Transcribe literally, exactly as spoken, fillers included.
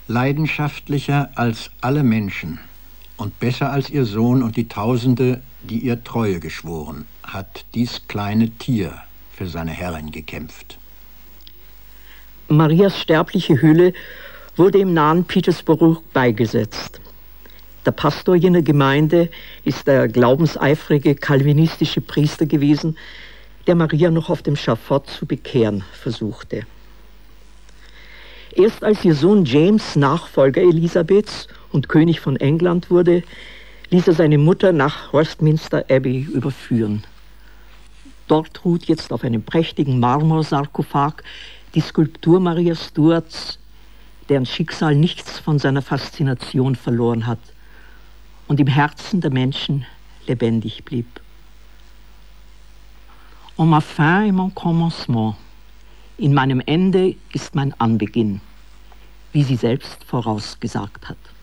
Leidenschaftlicher als alle Menschen und besser als ihr Sohn und die Tausende, die ihr Treue geschworen, hat dies kleine Tier für seine Herrin gekämpft. Marias sterbliche Hülle wurde im nahen Petersburg beigesetzt. Der Pastor jener Gemeinde ist der glaubenseifrige calvinistische Priester gewesen, der Maria noch auf dem Schafott zu bekehren versuchte. Erst als ihr Sohn James Nachfolger Elisabeths und König von England wurde, ließ er seine Mutter nach Westminster Abbey überführen. Dort ruht jetzt auf einem prächtigen Marmorsarkophag die Skulptur Maria Stuarts, deren Schicksal nichts von seiner Faszination verloren hat und im Herzen der Menschen lebendig blieb. En ma fin est mon commencement. In meinem Ende ist mein Anbeginn, wie sie selbst vorausgesagt hat.